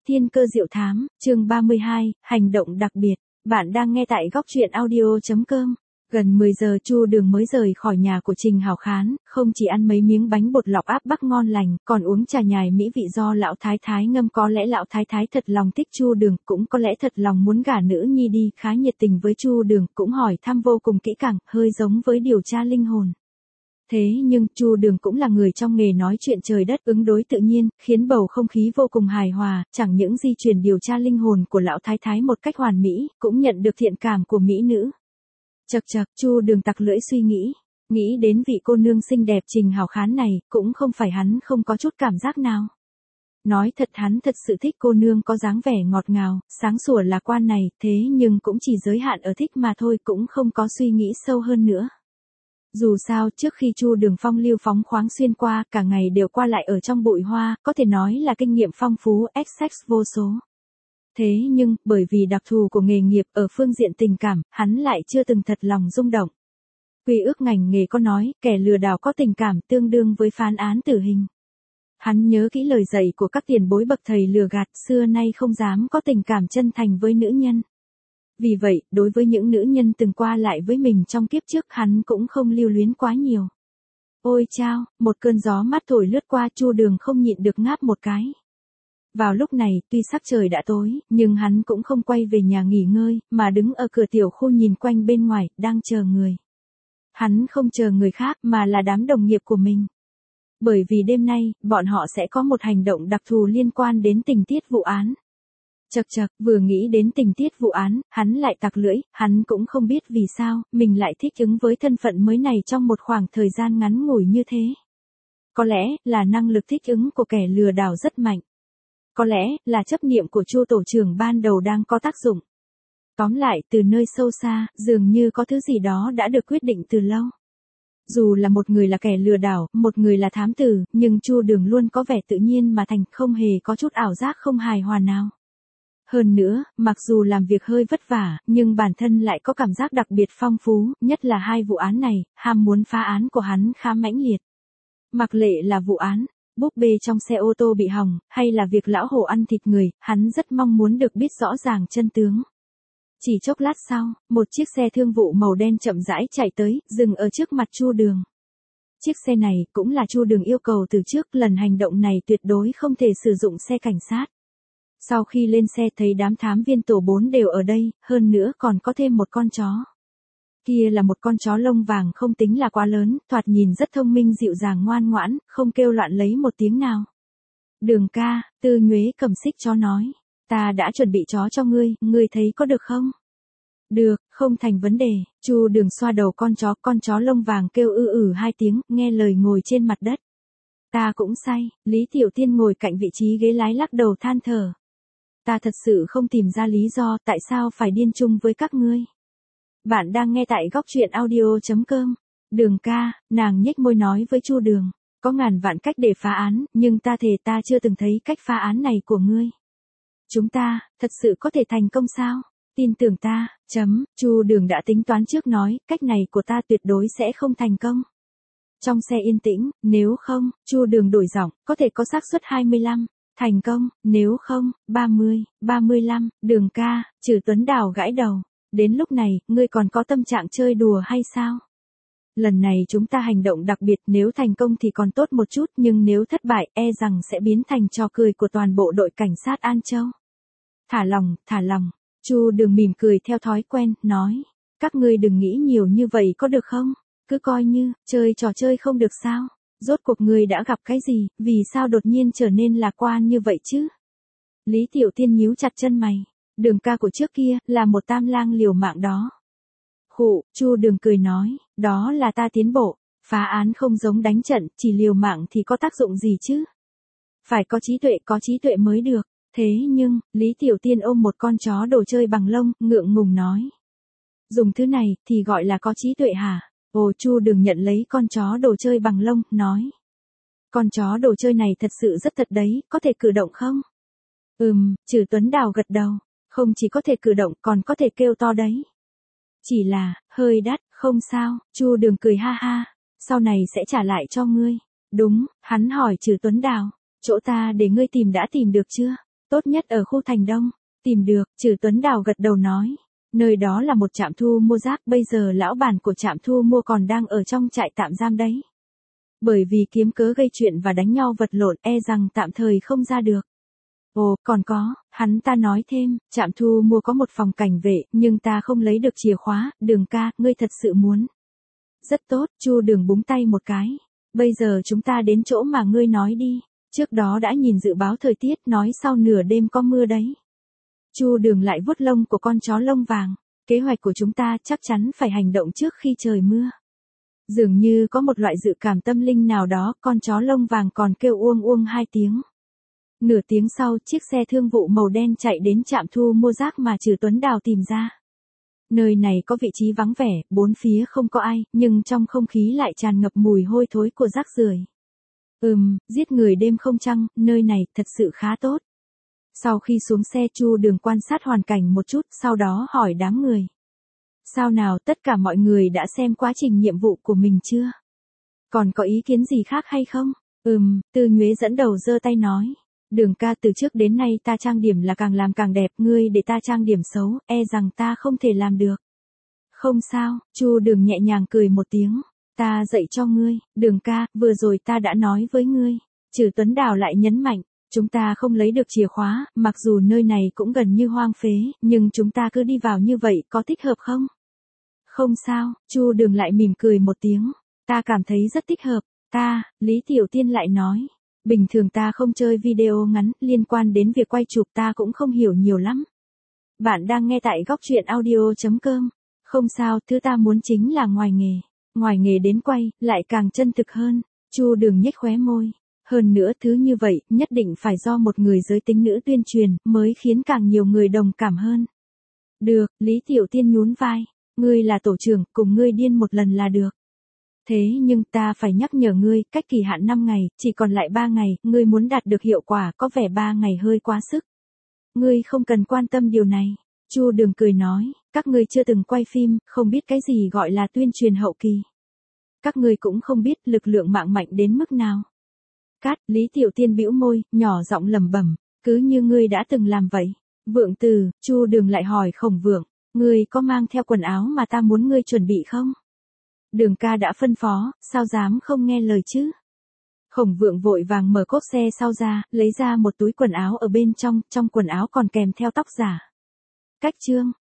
Thiên cơ diệu thám, chương 32, hành động đặc biệt. Bạn đang nghe tại góc truyện audio.com. Gần 10 giờ Chu Đường mới rời khỏi nhà của Trình Hảo Khán, không chỉ ăn mấy miếng bánh bột lọc áp bắc ngon lành, còn uống trà nhài mỹ vị do lão thái thái ngâm. Có lẽ lão thái thái thật lòng thích Chu Đường, cũng có lẽ thật lòng muốn gả nữ nhi đi, khá nhiệt tình với Chu Đường, cũng hỏi thăm vô cùng kỹ càng, hơi giống với điều tra linh hồn. Thế nhưng, Chu Đường cũng là người trong nghề nói chuyện trời đất ứng đối tự nhiên, khiến bầu không khí vô cùng hài hòa, chẳng những di truyền điều tra linh hồn của lão thái thái một cách hoàn mỹ, cũng nhận được thiện cảm của mỹ nữ. Chậc chậc, Chu Đường tặc lưỡi suy nghĩ đến vị cô nương xinh đẹp Trình Hảo Khán này, cũng không phải hắn không có chút cảm giác nào. Nói thật hắn thật sự thích cô nương có dáng vẻ ngọt ngào, sáng sủa lạc quan này, thế nhưng cũng chỉ giới hạn ở thích mà thôi, cũng không có suy nghĩ sâu hơn nữa. Dù sao, trước khi Chu Đường phong lưu phóng khoáng xuyên qua, cả ngày đều qua lại ở trong bụi hoa, có thể nói là kinh nghiệm phong phú, XX vô số. Thế nhưng, bởi vì đặc thù của nghề nghiệp ở phương diện tình cảm, hắn lại chưa từng thật lòng rung động. Quy ước ngành nghề có nói, kẻ lừa đảo có tình cảm tương đương với phán án tử hình. Hắn nhớ kỹ lời dạy của các tiền bối bậc thầy lừa gạt, xưa nay không dám có tình cảm chân thành với nữ nhân. Vì vậy, đối với những nữ nhân từng qua lại với mình trong kiếp trước, hắn cũng không lưu luyến quá nhiều. Ôi chao, một cơn gió mát thổi lướt qua, Chu Đường không nhịn được ngáp một cái. Vào lúc này, tuy sắc trời đã tối, nhưng hắn cũng không quay về nhà nghỉ ngơi, mà đứng ở cửa tiểu khu nhìn quanh bên ngoài, đang chờ người. Hắn không chờ người khác, mà là đám đồng nghiệp của mình. Bởi vì đêm nay, bọn họ sẽ có một hành động đặc thù liên quan đến tình tiết vụ án. Chậc chậc, vừa nghĩ đến tình tiết vụ án, hắn lại tặc lưỡi, hắn cũng không biết vì sao, mình lại thích ứng với thân phận mới này trong một khoảng thời gian ngắn ngủi như thế. Có lẽ, là năng lực thích ứng của kẻ lừa đảo rất mạnh. Có lẽ, là chấp niệm của Chu tổ trưởng ban đầu đang có tác dụng. Tóm lại, từ nơi sâu xa, dường như có thứ gì đó đã được quyết định từ lâu. Dù là một người là kẻ lừa đảo, một người là thám tử, nhưng Chu Đường luôn có vẻ tự nhiên mà thành, không hề có chút ảo giác không hài hòa nào. Hơn nữa, mặc dù làm việc hơi vất vả, nhưng bản thân lại có cảm giác đặc biệt phong phú, nhất là hai vụ án này, ham muốn phá án của hắn khá mãnh liệt. Mặc lệ là vụ án, búp bê trong xe ô tô bị hỏng, hay là việc lão hổ ăn thịt người, hắn rất mong muốn được biết rõ ràng chân tướng. Chỉ chốc lát sau, một chiếc xe thương vụ màu đen chậm rãi chạy tới, dừng ở trước mặt Chu Đường. Chiếc xe này cũng là Chu Đường yêu cầu từ trước, lần hành động này tuyệt đối không thể sử dụng xe cảnh sát. Sau khi lên xe thấy đám thám viên tổ 4 đều ở đây, hơn nữa còn có thêm một con chó. Kia là một con chó lông vàng không tính là quá lớn, thoạt nhìn rất thông minh dịu dàng ngoan ngoãn, không kêu loạn lấy một tiếng nào. Đường ca, Tư Nhuế cầm xích chó nói, ta đã chuẩn bị chó cho ngươi thấy có được không? Được, không thành vấn đề. Chu Đường xoa đầu con chó lông vàng kêu hai tiếng, nghe lời ngồi trên mặt đất. Ta cũng say, Lý Tiểu Tiên ngồi cạnh vị trí ghế lái lắc đầu than thở. Ta thật sự không tìm ra lý do tại sao phải điên chung với các ngươi. Bạn đang nghe tại góc truyện audio.com. Đường ca, nàng nhếch môi nói với Chu Đường, có ngàn vạn cách để phá án, nhưng ta thề ta chưa từng thấy cách phá án này của ngươi. Chúng ta, thật sự có thể thành công sao? Tin tưởng ta, Chu Đường đã tính toán trước nói, cách này của ta tuyệt đối sẽ không thành công. Trong xe yên tĩnh, nếu không, Chu Đường đổi giọng, có thể có xác suất 25. Thành công, nếu không, 30, 35, Đường ca, Trừ Tuấn Đào gãi đầu. Đến lúc này, ngươi còn có tâm trạng chơi đùa hay sao? Lần này chúng ta hành động đặc biệt, nếu thành công thì còn tốt một chút, nhưng nếu thất bại, e rằng sẽ biến thành trò cười của toàn bộ đội cảnh sát An Châu. Thả lòng, Chu Đường mỉm cười theo thói quen, nói, các ngươi đừng nghĩ nhiều như vậy có được không? Cứ coi như, chơi trò chơi không được sao? Rốt cuộc ngươi đã gặp cái gì, vì sao đột nhiên trở nên lạc quan như vậy chứ? Lý Tiểu Tiên nhíu chặt chân mày, Đường ca của trước kia, là một tam lang liều mạng đó. Khụ, Chu Đường cười nói, đó là ta tiến bộ, phá án không giống đánh trận, chỉ liều mạng thì có tác dụng gì chứ? Phải có trí tuệ mới được. Thế nhưng, Lý Tiểu Tiên ôm một con chó đồ chơi bằng lông, ngượng ngùng nói. Dùng thứ này, thì gọi là có trí tuệ hả? Ồ, Chu Đường nhận lấy con chó đồ chơi bằng lông, nói. Con chó đồ chơi này thật sự rất thật đấy, có thể cử động không? Trừ Tuấn Đào gật đầu, không chỉ có thể cử động, còn có thể kêu to đấy. Chỉ là, hơi đắt, không sao, Chu Đường cười ha ha, sau này sẽ trả lại cho ngươi. Đúng, hắn hỏi Trừ Tuấn Đào, chỗ ta để ngươi tìm đã tìm được chưa? Tốt nhất ở khu thành Đông. Tìm được, Trử Tuấn Đào gật đầu nói. Nơi đó là một trạm thu mua rác, bây giờ lão bản của trạm thu mua còn đang ở trong trại tạm giam đấy. Bởi vì kiếm cớ gây chuyện và đánh nhau vật lộn, e rằng tạm thời không ra được. Ồ, còn có, hắn ta nói thêm, trạm thu mua có một phòng cảnh vệ, nhưng ta không lấy được chìa khóa. Đường ca, ngươi thật sự muốn. Rất tốt, Chu Đường búng tay một cái. Bây giờ chúng ta đến chỗ mà ngươi nói đi. Trước đó đã nhìn dự báo thời tiết, nói sau nửa đêm có mưa đấy. Chu Đường lại vuốt lông của con chó lông vàng. Kế hoạch của chúng ta chắc chắn phải hành động trước khi trời mưa. Dường như có một loại dự cảm tâm linh nào đó, con chó lông vàng còn kêu uông uông 2 tiếng. Nửa tiếng sau, chiếc xe thương vụ màu đen chạy đến trạm thu mua rác mà Trử Tuấn Đào tìm ra. Nơi này có vị trí vắng vẻ, bốn phía không có ai, nhưng trong không khí lại tràn ngập mùi hôi thối của rác rưởi. Giết người đêm không trăng, nơi này thật sự khá tốt. Sau khi xuống xe, Chu Đường quan sát hoàn cảnh một chút, sau đó hỏi đám người. Sao nào, tất cả mọi người đã xem quá trình nhiệm vụ của mình chưa? Còn có ý kiến gì khác hay không? Tư Nhuế dẫn đầu giơ tay nói. Đường ca, từ trước đến nay ta trang điểm là càng làm càng đẹp, ngươi để ta trang điểm xấu, e rằng ta không thể làm được. Không sao, Chu Đường nhẹ nhàng cười một tiếng. Ta dạy cho ngươi, Đường ca, vừa rồi ta đã nói với ngươi. Trử Tuấn Đào lại nhấn mạnh, chúng ta không lấy được chìa khóa, mặc dù nơi này cũng gần như hoang phế, nhưng chúng ta cứ đi vào như vậy, có thích hợp không? Không sao, Chu Đường lại mỉm cười một tiếng. Ta cảm thấy rất thích hợp. Lý Tiểu Tiên lại nói. Bình thường ta không chơi video ngắn, liên quan đến việc quay chụp ta cũng không hiểu nhiều lắm. Bạn đang nghe tại góc truyện audio.com. Không sao, thứ ta muốn chính là ngoài nghề. Ngoài nghề đến quay, lại càng chân thực hơn. Chu Đường nhếch khóe môi. Hơn nữa thứ như vậy, nhất định phải do một người giới tính nữ tuyên truyền, mới khiến càng nhiều người đồng cảm hơn. Được, Lý Tiểu Tiên nhún vai. Ngươi là tổ trưởng, cùng ngươi điên một lần là được. Thế nhưng ta phải nhắc nhở ngươi, cách kỳ hạn 5 ngày, chỉ còn lại 3 ngày, ngươi muốn đạt được hiệu quả, có vẻ 3 ngày hơi quá sức. Ngươi không cần quan tâm điều này. Chu Đường cười nói, các ngươi chưa từng quay phim, không biết cái gì gọi là tuyên truyền hậu kỳ. Các ngươi cũng không biết lực lượng mạng mạnh đến mức nào. Lý Tiểu Tiên bĩu môi, nhỏ giọng lẩm bẩm, cứ như ngươi đã từng làm vậy. Vượng Từ, Chu Đường lại hỏi Khổng Vượng, ngươi có mang theo quần áo mà ta muốn ngươi chuẩn bị không? Đường ca đã phân phó, sao dám không nghe lời chứ? Khổng Vượng vội vàng mở cốp xe sau ra, lấy ra một túi quần áo ở bên trong quần áo còn kèm theo tóc giả. Cách chương,